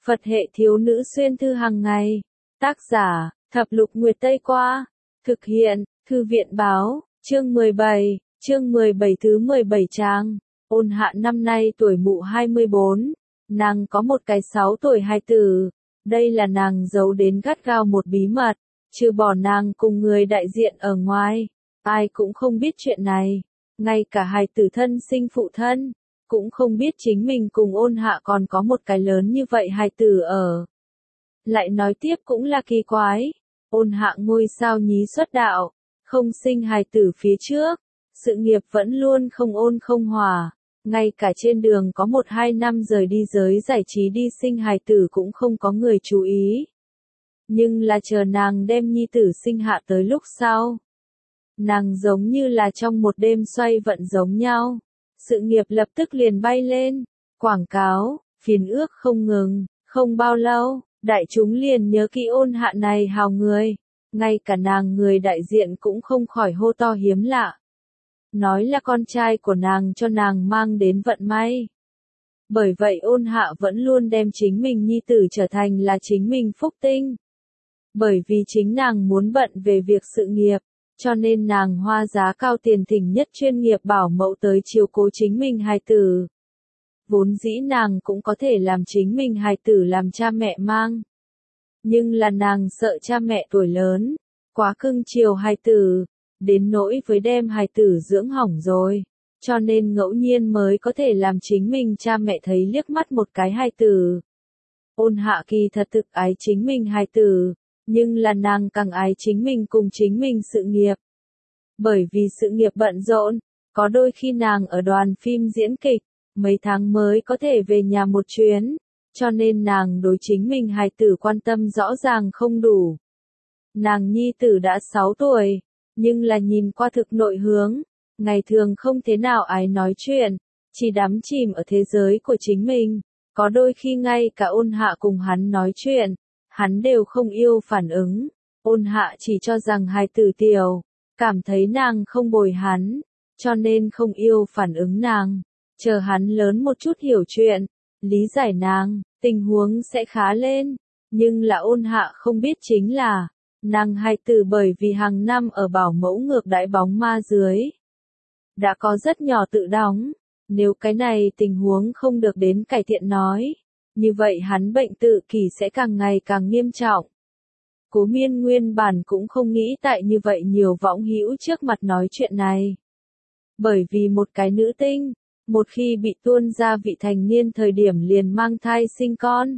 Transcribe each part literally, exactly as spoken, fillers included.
Phật hệ thiếu nữ xuyên thư hàng ngày. Tác giả, Thập Lục Nguyệt Tây Qua. Thực hiện, Thư viện Báo, chương mười bảy, chương mười bảy thứ mười bảy trang. Ôn Hạ năm nay tuổi mụ hai mươi bốn. Nàng có một cái sáu tuổi hài tử. Đây là nàng giấu đến gắt gao một bí mật. Trừ bỏ nàng cùng người đại diện ở ngoài. Ai cũng không biết chuyện này. Ngay cả hài tử thân sinh phụ thân. Cũng không biết chính mình cùng Ôn Hạ còn có một cái lớn như vậy hài tử ở. Lại nói tiếp cũng là kỳ quái. Ôn Hạ ngôi sao nhí xuất đạo. Không sinh hài tử phía trước. Sự nghiệp vẫn luôn không ôn không hòa. Ngay cả trên đường có một hai năm rời đi giới giải trí đi sinh hài tử cũng không có người chú ý. Nhưng là chờ nàng đem nhi tử sinh hạ tới lúc sau. Nàng giống như là trong một đêm xoay vận giống nhau. Sự nghiệp lập tức liền bay lên. Quảng cáo, phiến ước không ngừng. Không bao lâu, đại chúng liền nhớ kỹ Ôn Hạ này hào người. Ngay cả nàng người đại diện cũng không khỏi hô to hiếm lạ. Nói là con trai của nàng cho nàng mang đến vận may. Bởi vậy Ôn Hạ vẫn luôn đem chính mình nhi tử trở thành là chính mình phúc tinh. Bởi vì chính nàng muốn bận về việc sự nghiệp, cho nên nàng hoa giá cao tiền thỉnh nhất chuyên nghiệp bảo mẫu tới chiếu cố chính mình hài tử. Vốn dĩ nàng cũng có thể làm chính mình hài tử làm cha mẹ mang. Nhưng là nàng sợ cha mẹ tuổi lớn, quá cưng chiều hài tử. Đến nỗi với đem hài tử dưỡng hỏng rồi, cho nên ngẫu nhiên mới có thể làm chính mình cha mẹ thấy liếc mắt một cái hài tử. Ôn Hạ kỳ thật thực ái chính mình hài tử, nhưng là nàng càng ái chính mình cùng chính mình sự nghiệp. Bởi vì sự nghiệp bận rộn, có đôi khi nàng ở đoàn phim diễn kịch, mấy tháng mới có thể về nhà một chuyến, cho nên nàng đối chính mình hài tử quan tâm rõ ràng không đủ. Nàng nhi tử đã sáu tuổi. Nhưng là nhìn qua thực nội hướng, ngày thường không thế nào ái nói chuyện, chỉ đắm chìm ở thế giới của chính mình. Có đôi khi ngay cả Ôn Hạ cùng hắn nói chuyện, hắn đều không yêu phản ứng. Ôn Hạ chỉ cho rằng hài tử tiểu, cảm thấy nàng không bồi hắn, cho nên không yêu phản ứng nàng. Chờ hắn lớn một chút hiểu chuyện, lý giải nàng, tình huống sẽ khá lên. Nhưng là Ôn Hạ không biết chính là, nàng hài tử bởi vì hàng năm ở bảo mẫu ngược đãi bóng ma dưới. Đã có rất nhỏ tự đóng, nếu cái này tình huống không được đến cải thiện nói, như vậy hắn bệnh tự kỷ sẽ càng ngày càng nghiêm trọng. Cố Miên nguyên bản cũng không nghĩ tại như vậy nhiều võng hữu trước mặt nói chuyện này. Bởi vì một cái nữ tinh, một khi bị tuôn ra vị thành niên thời điểm liền mang thai sinh con.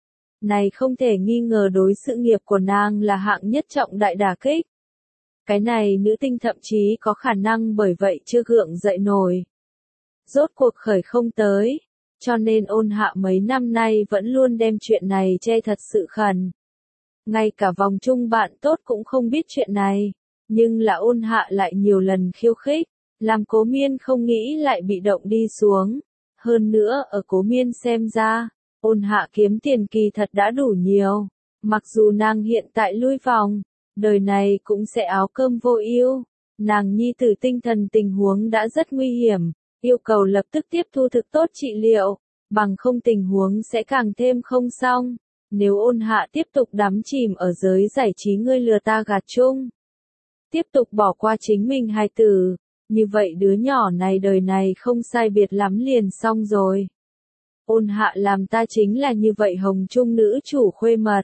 Này không thể nghi ngờ đối sự nghiệp của nàng là hạng nhất trọng đại đả kích. Cái này nữ tinh thậm chí có khả năng bởi vậy chưa gượng dậy nổi. Rốt cuộc khởi không tới, cho nên Ôn Hạ mấy năm nay vẫn luôn đem chuyện này che thật sự khẩn. Ngay cả vòng chung bạn tốt cũng không biết chuyện này, nhưng là Ôn Hạ lại nhiều lần khiêu khích, làm Cố Miên không nghĩ lại bị động đi xuống. Hơn nữa ở Cố Miên xem ra, Ôn Hạ kiếm tiền kỳ thật đã đủ nhiều, mặc dù nàng hiện tại lui vòng, đời này cũng sẽ áo cơm vô ưu. Nàng nhi tử tinh thần tình huống đã rất nguy hiểm, yêu cầu lập tức tiếp thu thực tốt trị liệu, bằng không tình huống sẽ càng thêm không xong. Nếu Ôn Hạ tiếp tục đắm chìm ở giới giải trí ngươi lừa ta gạt chung, tiếp tục bỏ qua chính mình hài tử, như vậy đứa nhỏ này đời này không sai biệt lắm liền xong rồi. Ôn Hạ làm ta chính là như vậy hồng trung nữ chủ khuê mật.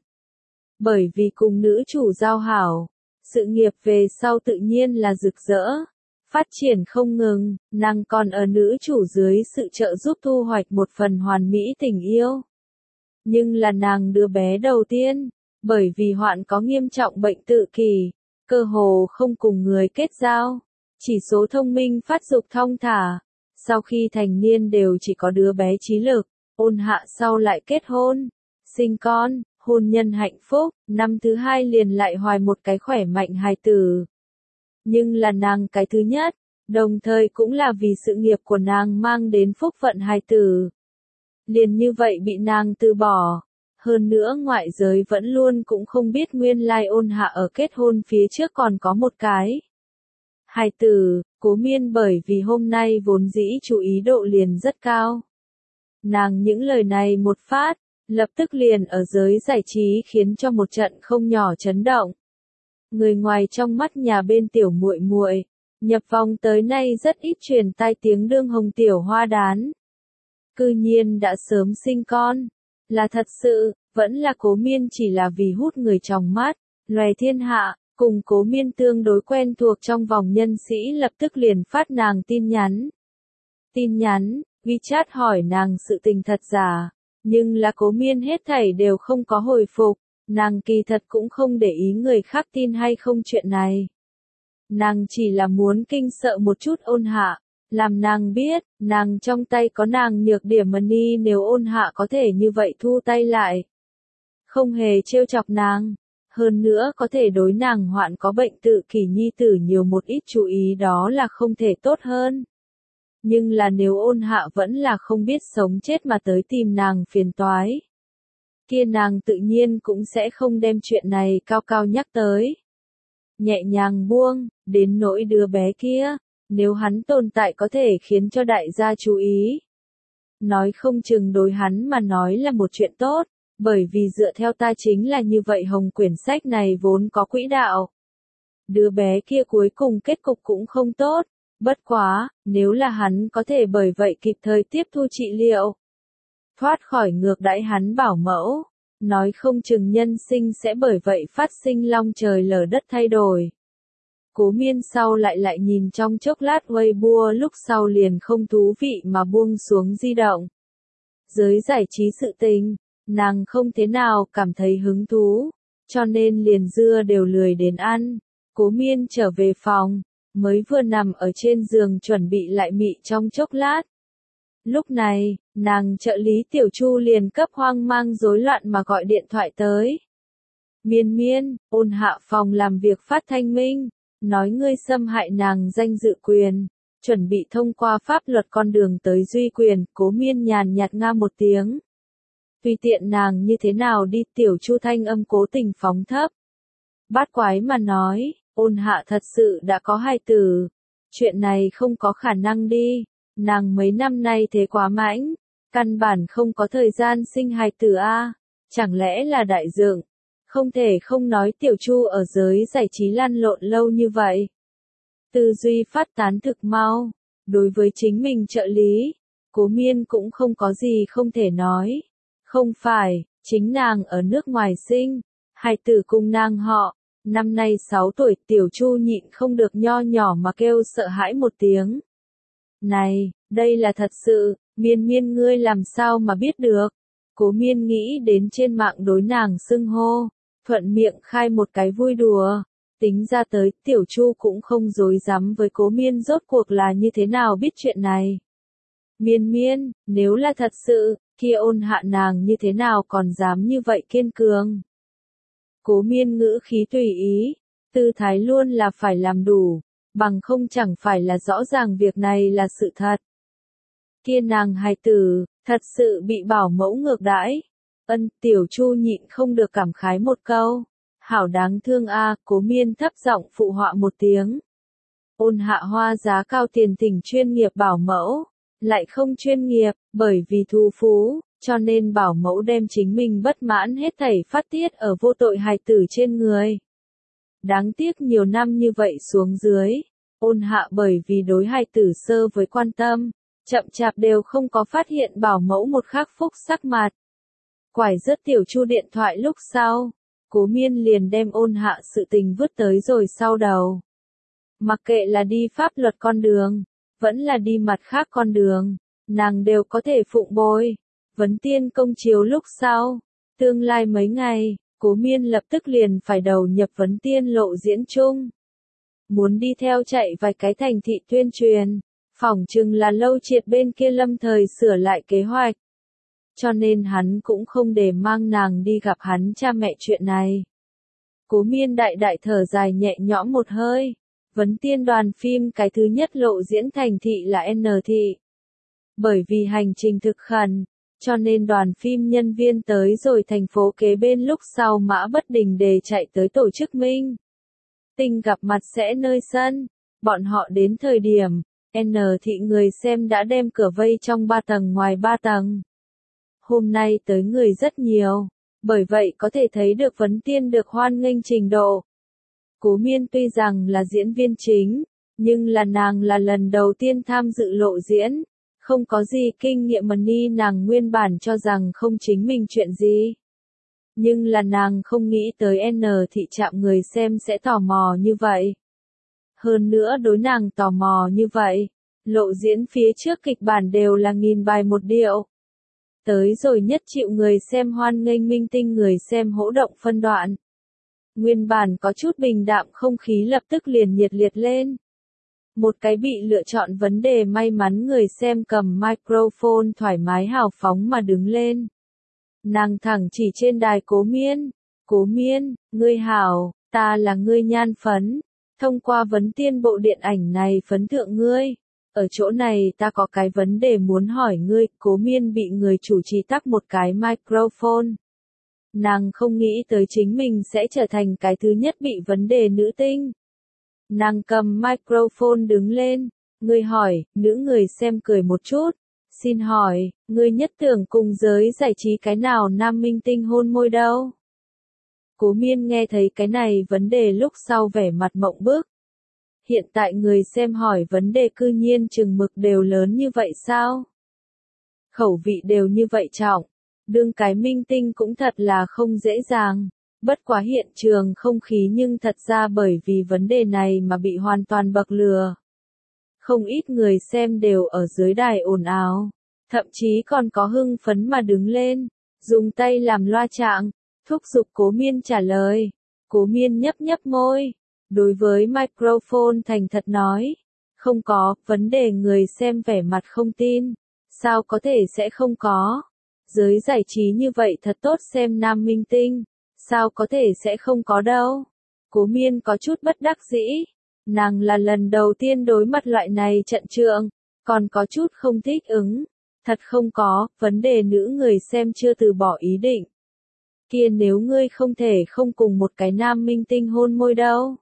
Bởi vì cùng nữ chủ giao hảo, sự nghiệp về sau tự nhiên là rực rỡ, phát triển không ngừng, nàng còn ở nữ chủ dưới sự trợ giúp thu hoạch một phần hoàn mỹ tình yêu. Nhưng là nàng đứa bé đầu tiên, bởi vì hoạn có nghiêm trọng bệnh tự kỷ, cơ hồ không cùng người kết giao, chỉ số thông minh phát dục thong thả. Sau khi thành niên đều chỉ có đứa bé trí lực. Ôn Hạ sau lại kết hôn, sinh con, hôn nhân hạnh phúc, năm thứ hai liền lại hoài một cái khỏe mạnh hài tử. Nhưng là nàng cái thứ nhất, đồng thời cũng là vì sự nghiệp của nàng mang đến phúc vận hài tử. Liền như vậy bị nàng từ bỏ. Hơn nữa ngoại giới vẫn luôn cũng không biết nguyên lai Ôn Hạ ở kết hôn phía trước còn có một cái hài tử. Cố Miên bởi vì hôm nay vốn dĩ chú ý độ liền rất cao. Nàng những lời này một phát, lập tức liền ở giới giải trí khiến cho một trận không nhỏ chấn động. Người ngoài trong mắt nhà bên tiểu muội muội, nhập vòng tới nay rất ít truyền tai tiếng đương hồng tiểu hoa đán. Cư nhiên đã sớm sinh con, là thật sự, vẫn là Cố Miên chỉ là vì hút người trong mắt, loè thiên hạ, cùng Cố Miên tương đối quen thuộc trong vòng nhân sĩ lập tức liền phát nàng tin nhắn. Tin nhắn, WeChat hỏi nàng sự tình thật giả, nhưng là Cố Miên hết thảy đều không có hồi phục, nàng kỳ thật cũng không để ý người khác tin hay không chuyện này. Nàng chỉ là muốn kinh sợ một chút Ôn Hạ, làm nàng biết, nàng trong tay có nàng nhược điểm money nếu Ôn Hạ có thể như vậy thu tay lại. Không hề trêu chọc nàng, hơn nữa có thể đối nàng hoạn có bệnh tự kỷ nhi tử nhiều một ít chú ý đó là không thể tốt hơn. Nhưng là nếu Ôn Hạ vẫn là không biết sống chết mà tới tìm nàng phiền toái, kia nàng tự nhiên cũng sẽ không đem chuyện này cao cao nhắc tới. Nhẹ nhàng buông, đến nỗi đứa bé kia, nếu hắn tồn tại có thể khiến cho đại gia chú ý. Nói không chừng đối hắn mà nói là một chuyện tốt, bởi vì dựa theo ta chính là như vậy hồng quyển sách này vốn có quỹ đạo. Đứa bé kia cuối cùng kết cục cũng không tốt, bất quá, nếu là hắn có thể bởi vậy kịp thời tiếp thu trị liệu, thoát khỏi ngược đãi hắn bảo mẫu, nói không chừng nhân sinh sẽ bởi vậy phát sinh long trời lở đất thay đổi. Cố Miên sau lại lại nhìn trong chốc lát Weibo lúc sau liền không thú vị mà buông xuống di động. Giới giải trí sự tình, nàng không thế nào cảm thấy hứng thú, cho nên liền dưa đều lười đến ăn. Cố Miên trở về phòng, mới vừa nằm ở trên giường chuẩn bị lại mị trong chốc lát. Lúc này, nàng trợ lý Tiểu Chu liền cấp hoang mang rối loạn mà gọi điện thoại tới. Miên Miên, Ôn Hạ phòng làm việc phát thanh minh, nói ngươi xâm hại nàng danh dự quyền, chuẩn bị thông qua pháp luật con đường tới duy quyền. Cố Miên nhàn nhạt nga một tiếng. Tùy tiện nàng như thế nào đi, Tiểu Chu thanh âm cố tình phóng thấp. Bát quái mà nói, Ôn Hạ thật sự đã có hài tử. Chuyện này không có khả năng đi, nàng mấy năm nay thế quá mãnh, căn bản không có thời gian sinh hài tử a, chẳng lẽ là đại dượng? Không thể không nói Tiểu Chu ở giới giải trí lăn lộn lâu như vậy. Tư duy phát tán thực mau, đối với chính mình trợ lý, Cố Miên cũng không có gì không thể nói. Không phải, chính nàng ở nước ngoài sinh, hài tử cùng nàng họ, năm nay sáu tuổi. Tiểu Chu nhịn không được nho nhỏ mà kêu sợ hãi một tiếng. Này, đây là thật sự, Miên Miên ngươi làm sao mà biết được? Cố Miên nghĩ đến trên mạng đối nàng xưng hô, thuận miệng khai một cái vui đùa, tính ra tới Tiểu Chu cũng không dối dám với Cố Miên rốt cuộc là như thế nào biết chuyện này. Miên Miên, nếu là thật sự, kia Ôn Hạ nàng như thế nào còn dám như vậy kiên cường? Cố Miên ngữ khí tùy ý, tư thái luôn là phải làm đủ, bằng không chẳng phải là rõ ràng việc này là sự thật. Kia nàng hài tử, thật sự bị bảo mẫu ngược đãi. Ân, Tiểu Chu nhịn không được cảm khái một câu. Hảo đáng thương a. Cố Miên thấp giọng phụ họa một tiếng. Ôn Hạ hoa giá cao tiền thỉnh chuyên nghiệp bảo mẫu, lại không chuyên nghiệp, bởi vì thu phú, cho nên bảo mẫu đem chính mình bất mãn hết thảy phát tiết ở vô tội hài tử trên người. Đáng tiếc nhiều năm như vậy xuống dưới, Ôn Hạ bởi vì đối hài tử sơ với quan tâm, chậm chạp đều không có phát hiện bảo mẫu một khắc phúc sắc mặt. Quải rớt Tiểu Chu điện thoại lúc sau, Cố Miên liền đem Ôn Hạ sự tình vứt tới rồi sau đầu. Mặc kệ là đi pháp luật con đường, vẫn là đi mặt khác con đường, nàng đều có thể phụng bồi. Vấn tiên công chiếu lúc sau, tương lai mấy ngày, Cố Miên lập tức liền phải đầu nhập vấn tiên lộ diễn chung. Muốn đi theo chạy vài cái thành thị tuyên truyền, phỏng chừng là Lâu Triệt bên kia lâm thời sửa lại kế hoạch. Cho nên hắn cũng không để mang nàng đi gặp hắn cha mẹ chuyện này. Cố Miên đại đại thở dài nhẹ nhõm một hơi. Vấn tiên đoàn phim cái thứ nhất lộ diễn thành thị là N thị. Bởi vì hành trình thực khẩn, cho nên đoàn phim nhân viên tới rồi thành phố kế bên lúc sau mã bất đình đề chạy tới tổ chức minh tinh gặp mặt sẽ nơi sân. Bọn họ đến thời điểm, N thị người xem đã đem cửa vây trong ba tầng ngoài ba tầng. Hôm nay tới người rất nhiều, bởi vậy có thể thấy được Vấn Tiên được hoan nghênh trình độ. Cố Miên tuy rằng là diễn viên chính, nhưng là nàng là lần đầu tiên tham dự lộ diễn, không có gì kinh nghiệm mà ni nàng nguyên bản cho rằng không chính mình chuyện gì. Nhưng là nàng không nghĩ tới N thị trạm người xem sẽ tò mò như vậy. Hơn nữa đối nàng tò mò như vậy, lộ diễn phía trước kịch bản đều là nghìn bài một điệu. Tới rồi nhất triệu người xem hoan nghênh minh tinh người xem hỗ động phân đoạn. Nguyên bản có chút bình đạm không khí lập tức liền nhiệt liệt lên. Một cái bị lựa chọn vấn đề may mắn người xem cầm microphone thoải mái hào phóng mà đứng lên. Nàng thẳng chỉ trên đài Cố Miên. Cố Miên, ngươi hảo, ta là ngươi nhan phấn. Thông qua Vấn Tiên bộ điện ảnh này phấn thượng ngươi. Ở chỗ này ta có cái vấn đề muốn hỏi ngươi. Cố Miên bị người chủ trì tắc một cái microphone. Nàng không nghĩ tới chính mình sẽ trở thành cái thứ nhất bị vấn đề nữ tinh. Nàng cầm microphone đứng lên, ngươi hỏi, nữ người xem cười một chút. Xin hỏi, ngươi nhất tưởng cùng giới giải trí cái nào nam minh tinh hôn môi đâu? Cố Miên nghe thấy cái này vấn đề lúc sau vẻ mặt mộng bức. Hiện tại người xem hỏi vấn đề cư nhiên chừng mực đều lớn như vậy sao? Khẩu vị đều như vậy trọng. Đương cái minh tinh cũng thật là không dễ dàng. Bất quá hiện trường không khí nhưng thật ra bởi vì vấn đề này mà bị hoàn toàn bậc lừa. Không ít người xem đều ở dưới đài ồn ào, thậm chí còn có hưng phấn mà đứng lên, dùng tay làm loa trạng, thúc giục Cố Miên trả lời. Cố Miên nhấp nhấp môi, đối với microphone thành thật nói, không có, vấn đề người xem vẻ mặt không tin, sao có thể sẽ không có. Giới giải trí như vậy thật tốt xem nam minh tinh, sao có thể sẽ không có đâu. Cố Miên có chút bất đắc dĩ, nàng là lần đầu tiên đối mặt loại này trận trượng, còn có chút không thích ứng. Thật không có, vấn đề nữ người xem chưa từ bỏ ý định. Kia nếu ngươi không thể không cùng một cái nam minh tinh hôn môi đâu,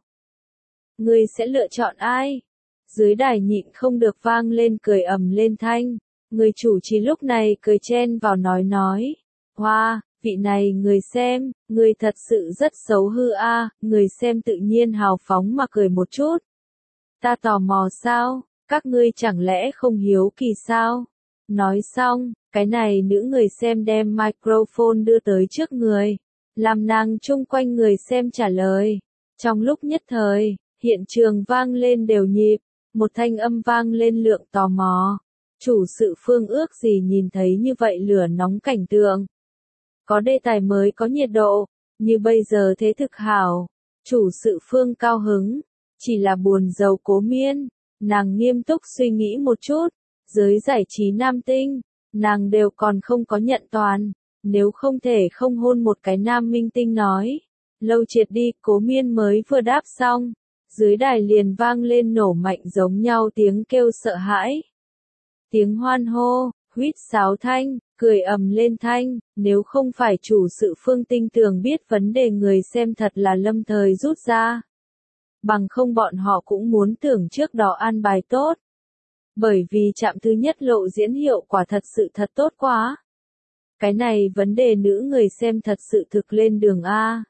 ngươi sẽ lựa chọn ai? Dưới đài nhịn không được vang lên cười ầm lên thanh. Người chủ trì lúc này cười chen vào nói nói. Hoa, wow, vị này người xem, người thật sự rất xấu hư a. À. Người xem tự nhiên hào phóng mà cười một chút. Ta tò mò sao, các ngươi chẳng lẽ không hiếu kỳ sao? Nói xong, cái này nữ người xem đem microphone đưa tới trước người, làm nàng chung quanh người xem trả lời. Trong lúc nhất thời, hiện trường vang lên đều nhịp, một thanh âm vang lên lượng tò mò. Chủ sự Phương ước gì nhìn thấy như vậy lửa nóng cảnh tượng. Có đề tài mới có nhiệt độ, như bây giờ thế thực hảo. Chủ sự Phương cao hứng, chỉ là buồn giàu Cố Miên. Nàng nghiêm túc suy nghĩ một chút, giới giải trí nam tinh, nàng đều còn không có nhận toàn. Nếu không thể không hôn một cái nam minh tinh nói. Lâu triệt đi, Cố Miên mới vừa đáp xong. Dưới đài liền vang lên nổ mạnh giống nhau tiếng kêu sợ hãi. Tiếng hoan hô, huýt sáo thanh, cười ầm lên thanh, nếu không phải chủ sự Phương tinh tường biết vấn đề người xem thật là lâm thời rút ra. Bằng không bọn họ cũng muốn tưởng trước đó an bài tốt. Bởi vì trạm thứ nhất lộ diễn hiệu quả thật sự thật tốt quá. Cái này vấn đề nữ người xem thật sự thực lên đường A.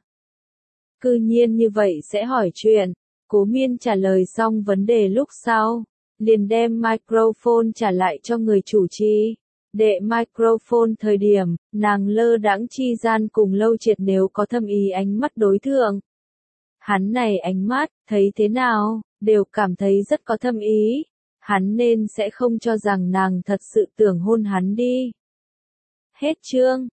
Cư nhiên như vậy sẽ hỏi chuyện, Cố Miên trả lời xong vấn đề lúc sau. Liền đem microphone trả lại cho người chủ trì. Đệ microphone thời điểm, nàng lơ đãng chi gian cùng Lâu Triệt nếu có thâm ý ánh mắt đối thượng. Hắn này ánh mắt, thấy thế nào, đều cảm thấy rất có thâm ý. Hắn nên sẽ không cho rằng nàng thật sự tưởng hôn hắn đi. Hết chương.